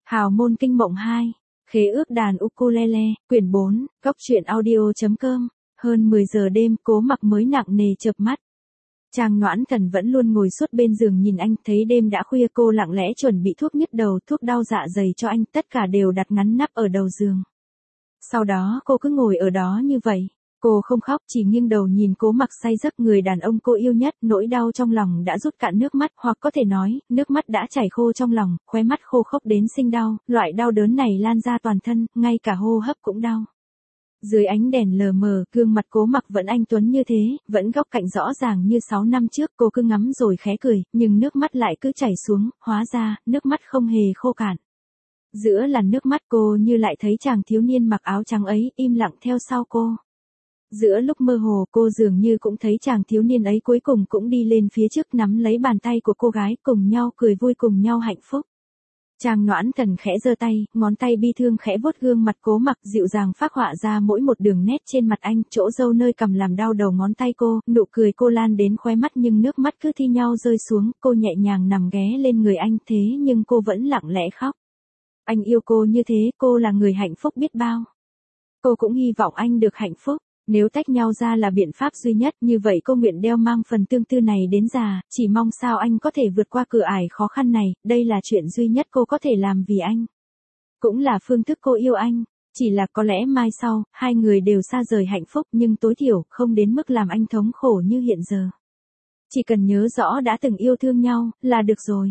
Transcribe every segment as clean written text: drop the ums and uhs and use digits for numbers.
Hào môn kinh mộng 2, khế ước đàn ukulele, quyển 4, góc truyện audio.com, hơn 10 giờ đêm Cố Mặc mới nặng nề chợp mắt. Trang Noãn Thần vẫn luôn ngồi suốt bên giường nhìn anh, thấy đêm đã khuya cô lặng lẽ chuẩn bị thuốc nhức đầu, thuốc đau dạ dày cho anh, tất cả đều đặt ngắn nắp ở đầu giường. Sau đó cô cứ ngồi ở đó như vậy. Cô không khóc, chỉ nghiêng đầu nhìn Cố Mặc say giấc, người đàn ông cô yêu nhất, nỗi đau trong lòng đã rút cạn nước mắt, hoặc có thể nói, nước mắt đã chảy khô trong lòng, khóe mắt khô khốc đến sinh đau, loại đau đớn này lan ra toàn thân, ngay cả hô hấp cũng đau. Dưới ánh đèn lờ mờ, gương mặt Cố Mặc vẫn anh tuấn như thế, vẫn góc cạnh rõ ràng như 6 năm trước, cô cứ ngắm rồi khẽ cười, nhưng nước mắt lại cứ chảy xuống, hóa ra, nước mắt không hề khô cạn. Giữa làn nước mắt cô như lại thấy chàng thiếu niên mặc áo trắng ấy, im lặng theo sau cô. Giữa lúc mơ hồ cô dường như cũng thấy chàng thiếu niên ấy cuối cùng cũng đi lên phía trước nắm lấy bàn tay của cô gái, cùng nhau cười vui, cùng nhau hạnh phúc. Trang Noãn Thần khẽ giơ tay, ngón tay bi thương khẽ vuốt gương mặt Cố Mặc, dịu dàng phác họa ra mỗi một đường nét trên mặt anh, chỗ râu nơi cằm làm đau đầu ngón tay cô, nụ cười cô lan đến khóe mắt nhưng nước mắt cứ thi nhau rơi xuống, cô nhẹ nhàng nằm ghé lên người anh, thế nhưng cô vẫn lặng lẽ khóc. Anh yêu cô như thế, cô là người hạnh phúc biết bao. Cô cũng hy vọng anh được hạnh phúc. Nếu tách nhau ra là biện pháp duy nhất, như vậy cô nguyện đeo mang phần tương tư này đến già, chỉ mong sao anh có thể vượt qua cửa ải khó khăn này, đây là chuyện duy nhất cô có thể làm vì anh. Cũng là phương thức cô yêu anh, chỉ là có lẽ mai sau, hai người đều xa rời hạnh phúc nhưng tối thiểu không đến mức làm anh thống khổ như hiện giờ. Chỉ cần nhớ rõ đã từng yêu thương nhau, là được rồi.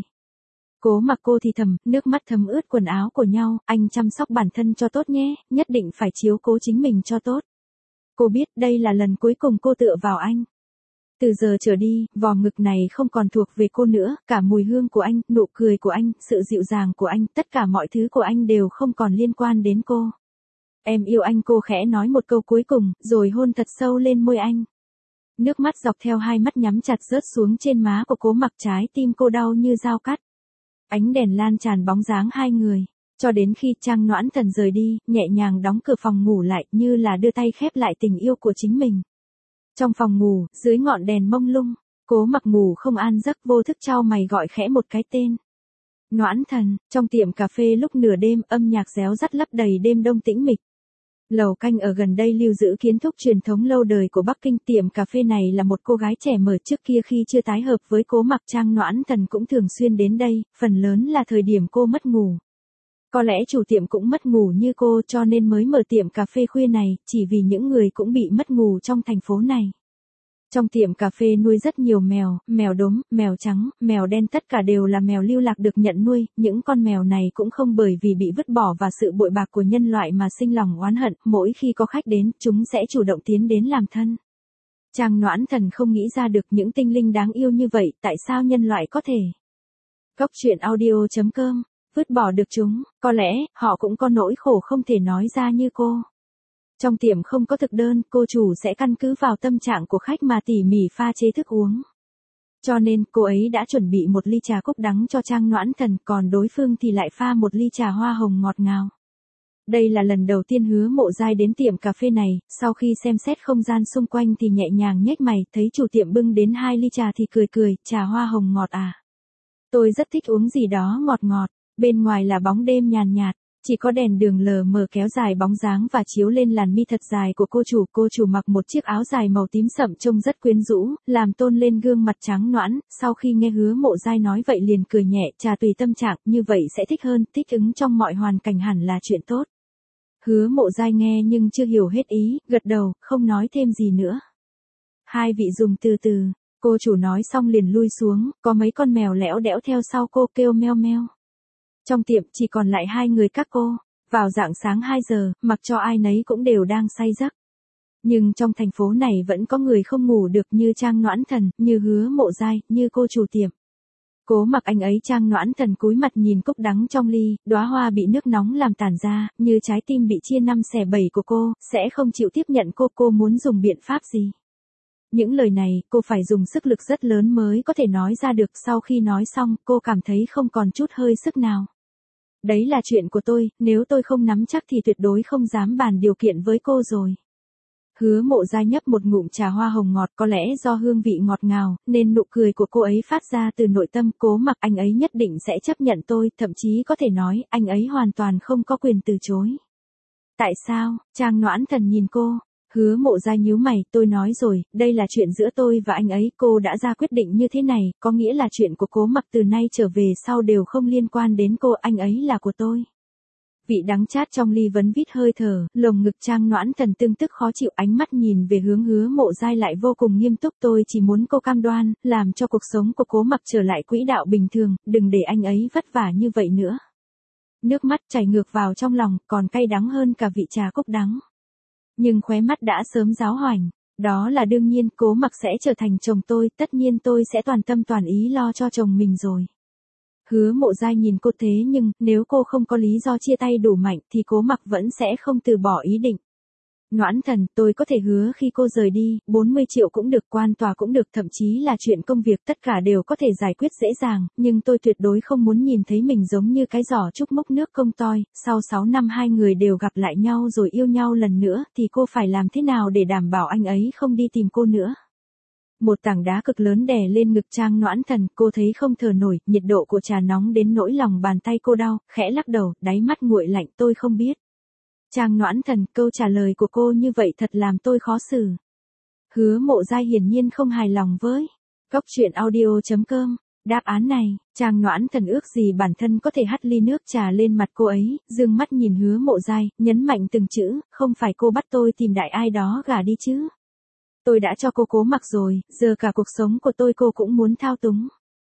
Cố Mặc cô thì thầm, nước mắt thấm ướt quần áo của nhau, anh chăm sóc bản thân cho tốt nhé, nhất định phải chiếu cố chính mình cho tốt. Cô biết đây là lần cuối cùng cô tựa vào anh. Từ giờ trở đi, vòng ngực này không còn thuộc về cô nữa, cả mùi hương của anh, nụ cười của anh, sự dịu dàng của anh, tất cả mọi thứ của anh đều không còn liên quan đến cô. Em yêu anh, cô khẽ nói một câu cuối cùng, rồi hôn thật sâu lên môi anh. Nước mắt dọc theo hai mắt nhắm chặt rớt xuống trên má của Cố Mặc, trái tim cô đau như dao cắt. Ánh đèn lan tràn bóng dáng hai người. Cho đến khi Trang Noãn Thần rời đi, nhẹ nhàng đóng cửa phòng ngủ lại, như là đưa tay khép lại tình yêu của chính mình. Trong phòng ngủ, dưới ngọn đèn mông lung, Cố Mặc ngủ không an giấc, vô thức chau mày gọi khẽ một cái tên. Noãn Thần. Trong tiệm cà phê lúc nửa đêm, âm nhạc réo rắt lấp đầy đêm đông tĩnh mịch. Lầu canh ở gần đây lưu giữ kiến trúc truyền thống lâu đời của Bắc Kinh. Tiệm cà phê này là một cô gái trẻ mở trước kia khi chưa tái hợp với Cố Mặc. Trang Noãn Thần cũng thường xuyên đến đây, phần lớn là thời điểm cô mất ngủ. Có lẽ chủ tiệm cũng mất ngủ như cô, cho nên mới mở tiệm cà phê khuya này, chỉ vì những người cũng bị mất ngủ trong thành phố này. Trong tiệm cà phê nuôi rất nhiều mèo, mèo đốm, mèo trắng, mèo đen, tất cả đều là mèo lưu lạc được nhận nuôi, những con mèo này cũng không bởi vì bị vứt bỏ và sự bội bạc của nhân loại mà sinh lòng oán hận, mỗi khi có khách đến, chúng sẽ chủ động tiến đến làm thân. Trang Noãn Thần không nghĩ ra được những tinh linh đáng yêu như vậy, tại sao nhân loại có thể. Góc truyện audio.com, vứt bỏ được chúng, có lẽ, họ cũng có nỗi khổ không thể nói ra như cô. Trong tiệm không có thực đơn, cô chủ sẽ căn cứ vào tâm trạng của khách mà tỉ mỉ pha chế thức uống. Cho nên, cô ấy đã chuẩn bị một ly trà cúc đắng cho Trang Noãn Thần, còn đối phương thì lại pha một ly trà hoa hồng ngọt ngào. Đây là lần đầu tiên Hứa Mộ Giai đến tiệm cà phê này, sau khi xem xét không gian xung quanh thì nhẹ nhàng nhếch mày, thấy chủ tiệm bưng đến 2 ly trà thì cười cười, trà hoa hồng ngọt à? Tôi rất thích uống gì đó ngọt ngọt. Bên ngoài là bóng đêm nhàn nhạt, chỉ có đèn đường lờ mờ kéo dài bóng dáng và chiếu lên làn mi thật dài của cô chủ. Cô chủ mặc một chiếc áo dài màu tím sậm trông rất quyến rũ, làm tôn lên gương mặt trắng nõn. Sau khi nghe Hứa Mộ Giai nói vậy liền cười nhẹ, trà tùy tâm trạng, như vậy sẽ thích hơn, thích ứng trong mọi hoàn cảnh hẳn là chuyện tốt. Hứa Mộ Giai nghe nhưng chưa hiểu hết ý, gật đầu, không nói thêm gì nữa. Hai vị dùng từ từ, cô chủ nói xong liền lui xuống, có mấy con mèo lẽo đẽo theo sau cô kêu meo meo. Trong tiệm chỉ còn lại hai người các cô, vào rạng sáng 2 giờ, mặc cho ai nấy cũng đều đang say giấc. Nhưng trong thành phố này vẫn có người không ngủ được như Trang Noãn Thần, như Hứa Mộ Giai, như cô chủ tiệm. Cố Mặc anh ấy. Trang Noãn Thần cúi mặt nhìn cúc đắng trong ly, đóa hoa bị nước nóng làm tàn ra, như trái tim bị chia 5 xẻ 7 của cô, sẽ không chịu tiếp nhận cô muốn dùng biện pháp gì. Những lời này, cô phải dùng sức lực rất lớn mới có thể nói ra được, sau khi nói xong, cô cảm thấy không còn chút hơi sức nào. Đấy là chuyện của tôi, nếu tôi không nắm chắc thì tuyệt đối không dám bàn điều kiện với cô rồi. Hứa Mộ Giai nhấp một ngụm trà hoa hồng ngọt, có lẽ do hương vị ngọt ngào, nên nụ cười của cô ấy phát ra từ nội tâm. Cố Mặc, anh ấy nhất định sẽ chấp nhận tôi, thậm chí có thể nói, anh ấy hoàn toàn không có quyền từ chối. Tại sao? Trang Noãn Thần nhìn cô. Hứa Mộ Giai nhíu mày, tôi nói rồi, đây là chuyện giữa tôi và anh ấy, cô đã ra quyết định như thế này, có nghĩa là chuyện của Cố Mặc từ nay trở về sau đều không liên quan đến cô, anh ấy là của tôi. Vị đắng chát trong ly vấn vít hơi thở, lồng ngực Trang Noãn Thần tương tức khó chịu, ánh mắt nhìn về hướng Hứa Mộ Giai lại vô cùng nghiêm túc. Tôi chỉ muốn cô cam đoan, làm cho cuộc sống của Cố Mặc trở lại quỹ đạo bình thường, đừng để anh ấy vất vả như vậy nữa. Nước mắt chảy ngược vào trong lòng, còn cay đắng hơn cả vị trà cúc đắng. Nhưng khóe mắt đã sớm giáo hoành. Đó là đương nhiên, Cố Mặc sẽ trở thành chồng tôi, tất nhiên tôi sẽ toàn tâm toàn ý lo cho chồng mình rồi. Hứa Mộ Giai nhìn cô thế nhưng, nếu cô không có lý do chia tay đủ mạnh thì Cố Mặc vẫn sẽ không từ bỏ ý định. Noãn Thần, tôi có thể hứa khi cô rời đi, 40 triệu cũng được, quan tòa cũng được, thậm chí là chuyện công việc tất cả đều có thể giải quyết dễ dàng, nhưng tôi tuyệt đối không muốn nhìn thấy mình giống như cái giỏ trúc múc nước công toi, sau 6 năm hai người đều gặp lại nhau rồi yêu nhau lần nữa, thì cô phải làm thế nào để đảm bảo anh ấy không đi tìm cô nữa? Một tảng đá cực lớn đè lên ngực Trang Noãn Thần, cô thấy không thở nổi, nhiệt độ của trà nóng đến nỗi lòng bàn tay cô đau, khẽ lắc đầu, đáy mắt nguội lạnh, tôi không biết. Trang Noãn Thần, câu trả lời của cô như vậy thật làm tôi khó xử. Hứa Mộ Giai hiển nhiên không hài lòng với góc truyện audio.com. Đáp án này, Trang Noãn Thần ước gì bản thân có thể hắt ly nước trà lên mặt cô ấy, dương mắt nhìn Hứa Mộ Giai, nhấn mạnh từng chữ, không phải cô bắt tôi tìm đại ai đó gả đi chứ. Tôi đã cho cô Cố Mặc rồi, giờ cả cuộc sống của tôi cô cũng muốn thao túng.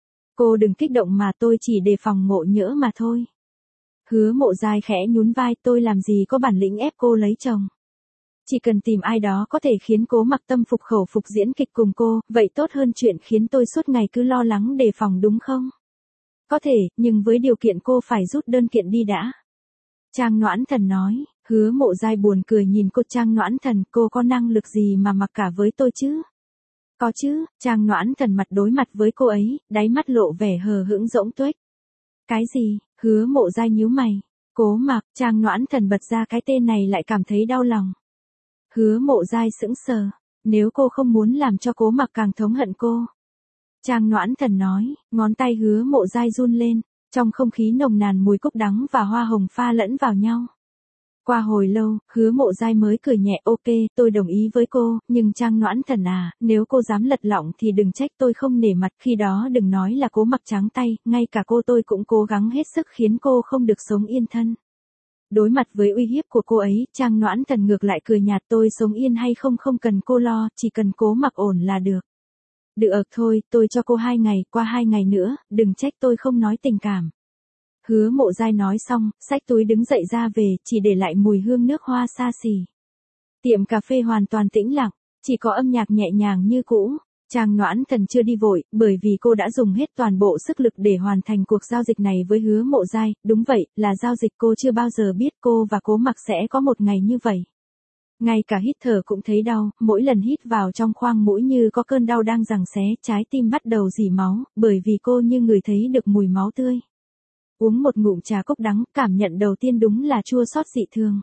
Cô đừng kích động mà, tôi chỉ đề phòng ngộ nhỡ mà thôi. Hứa Mộ Giai khẽ nhún vai, tôi làm gì có bản lĩnh ép cô lấy chồng. Chỉ cần tìm ai đó có thể khiến Cố Mặc tâm phục khẩu phục diễn kịch cùng cô, vậy tốt hơn chuyện khiến tôi suốt ngày cứ lo lắng đề phòng, đúng không? Có thể, nhưng với điều kiện cô phải rút đơn kiện đi đã. Trang Noãn Thần nói. Hứa Mộ Giai buồn cười nhìn cô. Trang Noãn Thần, cô có năng lực gì mà mặc cả với tôi chứ? Có chứ. Trang Noãn Thần mặt đối mặt với cô ấy, đáy mắt lộ vẻ hờ hững rỗng tuếch. Cái gì? Hứa Mộ Giai nhíu mày. Cố Mặc. Trang Noãn Thần bật ra cái tên này lại cảm thấy đau lòng. Hứa Mộ Giai sững sờ. Nếu cô không muốn làm cho Cố Mặc càng thống hận cô. Trang Noãn Thần nói, ngón tay Hứa Mộ Giai run lên, trong không khí nồng nàn mùi cúc đắng và hoa hồng pha lẫn vào nhau. Qua hồi lâu, Hứa Mộ Giai mới cười nhẹ, ok, tôi đồng ý với cô, nhưng Trang Noãn Thần à, nếu cô dám lật lọng thì đừng trách tôi không nể mặt, khi đó đừng nói là Cố Mặc trắng tay, ngay cả cô tôi cũng cố gắng hết sức khiến cô không được sống yên thân. Đối mặt với uy hiếp của cô ấy, Trang Noãn Thần ngược lại cười nhạt, tôi sống yên hay không không cần cô lo, chỉ cần Cố Mặc ổn là được. Được thôi, tôi cho cô 2 ngày, qua 2 ngày nữa, đừng trách tôi không nói tình cảm. Hứa Mộ Giai nói xong, xách túi đứng dậy ra về, chỉ để lại mùi hương nước hoa xa xỉ. Tiệm cà phê hoàn toàn tĩnh lặng, chỉ có âm nhạc nhẹ nhàng như cũ. Trang Noãn Thần chưa đi vội, bởi vì cô đã dùng hết toàn bộ sức lực để hoàn thành cuộc giao dịch này với Hứa Mộ Giai, đúng vậy, là giao dịch cô chưa bao giờ biết cô và Cố Mặc sẽ có một ngày như vậy. Ngay cả hít thở cũng thấy đau, mỗi lần hít vào trong khoang mũi như có cơn đau đang giằng xé, trái tim bắt đầu rỉ máu, bởi vì cô như ngửi thấy được mùi máu tươi. Uống một ngụm trà cúc đắng, cảm nhận đầu tiên đúng là chua xót dị thường.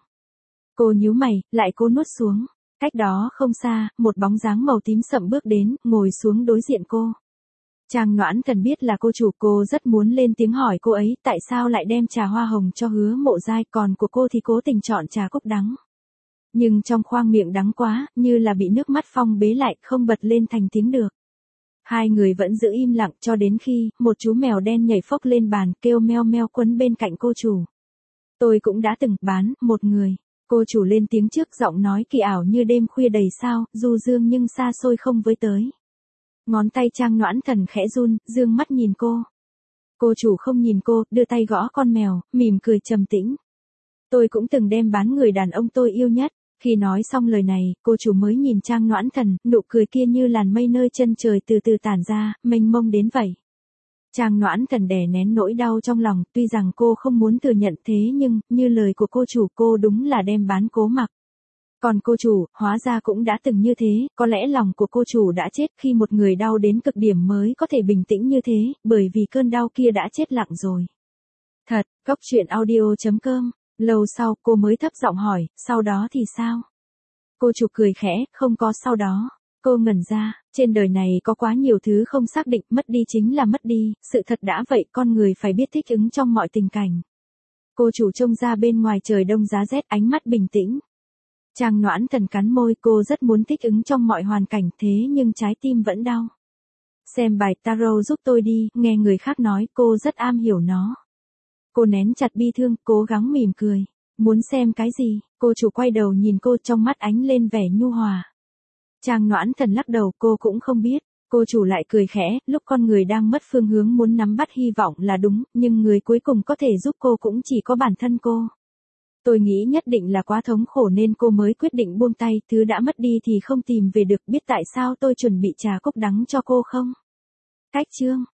Cô nhíu mày, lại cố nuốt xuống. Cách đó không xa, một bóng dáng màu tím sậm bước đến, ngồi xuống đối diện cô. Trang Noãn Thần biết là cô chủ, cô rất muốn lên tiếng hỏi cô ấy tại sao lại đem trà hoa hồng cho Hứa Mộ Giai, còn của cô thì cố tình chọn trà cúc đắng. Nhưng trong khoang miệng đắng quá, như là bị nước mắt phong bế lại, không bật lên thành tiếng được. Hai người vẫn giữ im lặng cho đến khi, một chú mèo đen nhảy phốc lên bàn, kêu meo meo quấn bên cạnh cô chủ. Tôi cũng đã từng bán một người. Cô chủ lên tiếng trước, giọng nói kỳ ảo như đêm khuya đầy sao, du dương nhưng xa xôi không với tới. Ngón tay Trang Noãn Thần khẽ run, dương mắt nhìn cô. Cô chủ không nhìn cô, đưa tay gõ con mèo, mỉm cười trầm tĩnh. Tôi cũng từng đem bán người đàn ông tôi yêu nhất. Khi nói xong lời này, cô chủ mới nhìn Trang Noãn Thần, nụ cười kia như làn mây nơi chân trời từ từ tản ra, mênh mông đến vậy. Trang Noãn Thần đè nén nỗi đau trong lòng, tuy rằng cô không muốn thừa nhận thế nhưng, như lời của cô chủ, cô đúng là đem bán Cố Mặc. Còn cô chủ, hóa ra cũng đã từng như thế, có lẽ lòng của cô chủ đã chết khi một người đau đến cực điểm mới có thể bình tĩnh như thế, bởi vì cơn đau kia đã chết lặng rồi. Thật, góc truyện audio.com. Lâu sau, cô mới thấp giọng hỏi, sau đó thì sao? Cô chủ cười khẽ, không có sau đó. Cô ngẩn ra, trên đời này có quá nhiều thứ không xác định, mất đi chính là mất đi, sự thật đã vậy, con người phải biết thích ứng trong mọi tình cảnh. Cô chủ trông ra bên ngoài trời đông giá rét, ánh mắt bình tĩnh. Trang Noãn Thần cắn môi, cô rất muốn thích ứng trong mọi hoàn cảnh, thế nhưng trái tim vẫn đau. Xem bài tarot giúp tôi đi, nghe người khác nói, cô rất am hiểu nó. Cô nén chặt bi thương, cố gắng mỉm cười. Muốn xem cái gì? Cô chủ quay đầu nhìn cô, trong mắt ánh lên vẻ nhu hòa. Trang Noãn Thần lắc đầu, cô cũng không biết. Cô chủ lại cười khẽ, lúc con người đang mất phương hướng muốn nắm bắt hy vọng là đúng, nhưng người cuối cùng có thể giúp cô cũng chỉ có bản thân cô. Tôi nghĩ nhất định là quá thống khổ nên cô mới quyết định buông tay, thứ đã mất đi thì không tìm về được, biết tại sao tôi chuẩn bị trà cúc đắng cho cô không? Cách chương